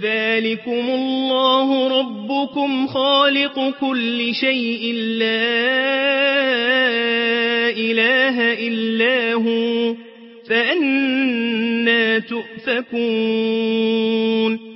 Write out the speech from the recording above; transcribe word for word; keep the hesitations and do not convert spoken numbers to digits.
ذلكم الله ربكم خالق كل شيء لا إله إلا هو فأنى تؤفكون